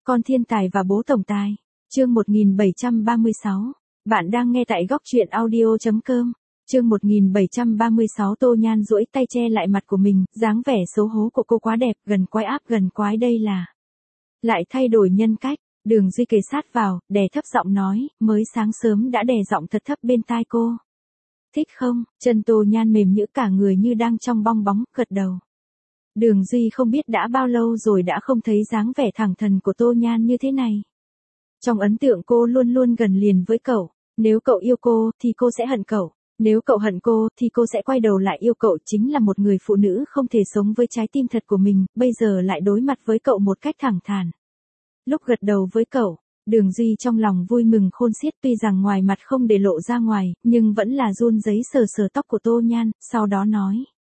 Con thiên tài và bố tổng tài. Chương 1736. Bạn đang nghe tại góc truyện audio.com. Chương 1736. Tô Nhan duỗi tay che lại mặt của mình, dáng vẻ xấu hố của cô quá đẹp, gần quái áp gần quái đây là. Lại thay đổi nhân cách, Đường Duy kề sát vào, đè thấp giọng nói, mới sáng sớm đã đè giọng thật thấp bên tai cô. Thích không? Chân Tô Nhan mềm nhũn cả người như đang trong bong bóng, gật đầu. Đường Duy không biết đã bao lâu rồi đã không thấy dáng vẻ thẳng thừng của Tô Nhan như thế này. Trong ấn tượng cô luôn luôn gần liền với cậu, nếu cậu yêu cô thì cô sẽ hận cậu, nếu cậu hận cô thì cô sẽ quay đầu lại yêu cậu, chính là một người phụ nữ không thể sống với trái tim thật của mình, bây giờ lại đối mặt với cậu một cách thẳng thắn. Lúc gật đầu với cậu, Đường Duy trong lòng vui mừng khôn xiết, tuy rằng ngoài mặt không để lộ ra ngoài, nhưng vẫn là run rẩy sờ sờ tóc của Tô Nhan, sau đó nói.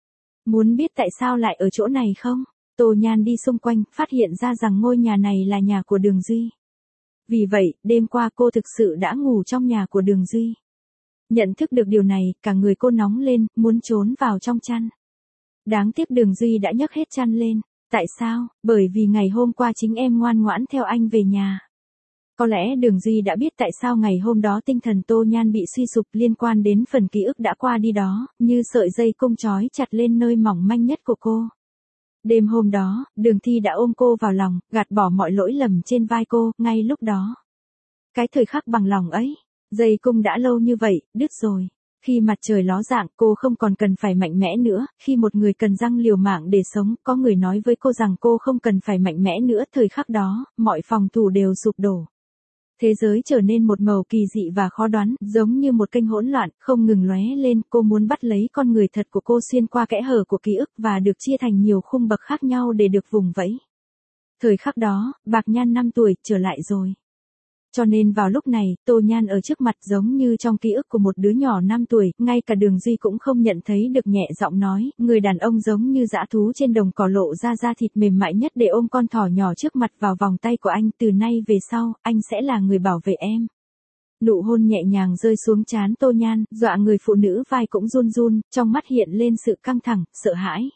Muốn biết tại sao lại ở chỗ này không? Tô Nhan đi xung quanh, phát hiện ra rằng ngôi nhà này là nhà của Đường Duy. Vì vậy, đêm qua cô thực sự đã ngủ trong nhà của Đường Duy. Nhận thức được điều này, cả người cô nóng lên, muốn trốn vào trong chăn. Đáng tiếc Đường Duy đã nhấc hết chăn lên. Tại sao? Bởi vì ngày hôm qua chính em ngoan ngoãn theo anh về nhà. Có lẽ Đường Duy đã biết tại sao ngày hôm đó tinh thần Tô Nhan bị suy sụp liên quan đến phần ký ức đã qua đi đó, như sợi dây cung trói chặt lên nơi mỏng manh nhất của cô. Đêm hôm đó, Đường Thi đã ôm cô vào lòng, gạt bỏ mọi lỗi lầm trên vai cô, ngay lúc đó. Cái thời khắc bằng lòng ấy, dây cung đã lâu như vậy, đứt rồi. Khi mặt trời ló dạng, cô không còn cần phải mạnh mẽ nữa, khi một người cần răng liều mạng để sống, có người nói với cô rằng cô không cần phải mạnh mẽ nữa, thời khắc đó, mọi phòng thủ đều sụp đổ. Thế giới trở nên một màu kỳ dị và khó đoán, giống như một kênh hỗn loạn, không ngừng lóe lên, cô muốn bắt lấy con người thật của cô xuyên qua kẽ hở của ký ức và được chia thành nhiều khung bậc khác nhau để được vùng vẫy. Thời khắc đó, Bạc Nhan 5 tuổi, trở lại rồi. Cho nên vào lúc này, Tô Nhan ở trước mặt giống như trong ký ức của một đứa nhỏ 5 tuổi, ngay cả Đường Duy cũng không nhận thấy được, nhẹ giọng nói, người đàn ông giống như dã thú trên đồng cỏ lộ ra da thịt mềm mại nhất để ôm con thỏ nhỏ trước mặt vào vòng tay của anh, từ nay về sau, anh sẽ là người bảo vệ em. Nụ hôn nhẹ nhàng rơi xuống trán Tô Nhan, dọa người phụ nữ vai cũng run run, trong mắt hiện lên sự căng thẳng, sợ hãi.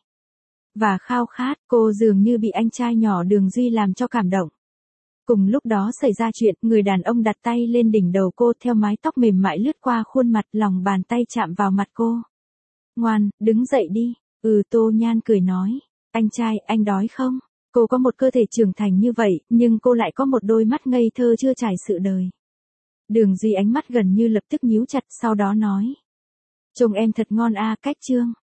Và khao khát, cô dường như bị anh trai nhỏ Đường Duy làm cho cảm động. Cùng lúc đó xảy ra chuyện, người đàn ông đặt tay lên đỉnh đầu cô, theo mái tóc mềm mại lướt qua khuôn mặt, lòng bàn tay chạm vào mặt cô. Ngoan, đứng dậy đi. Tô Nhan cười nói. Anh trai, anh đói không? Cô có một cơ thể trưởng thành như vậy, nhưng cô lại có một đôi mắt ngây thơ chưa trải sự đời. Đường Duy ánh mắt gần như lập tức nhíu chặt, sau đó nói. Trông em thật ngon a, cách trương.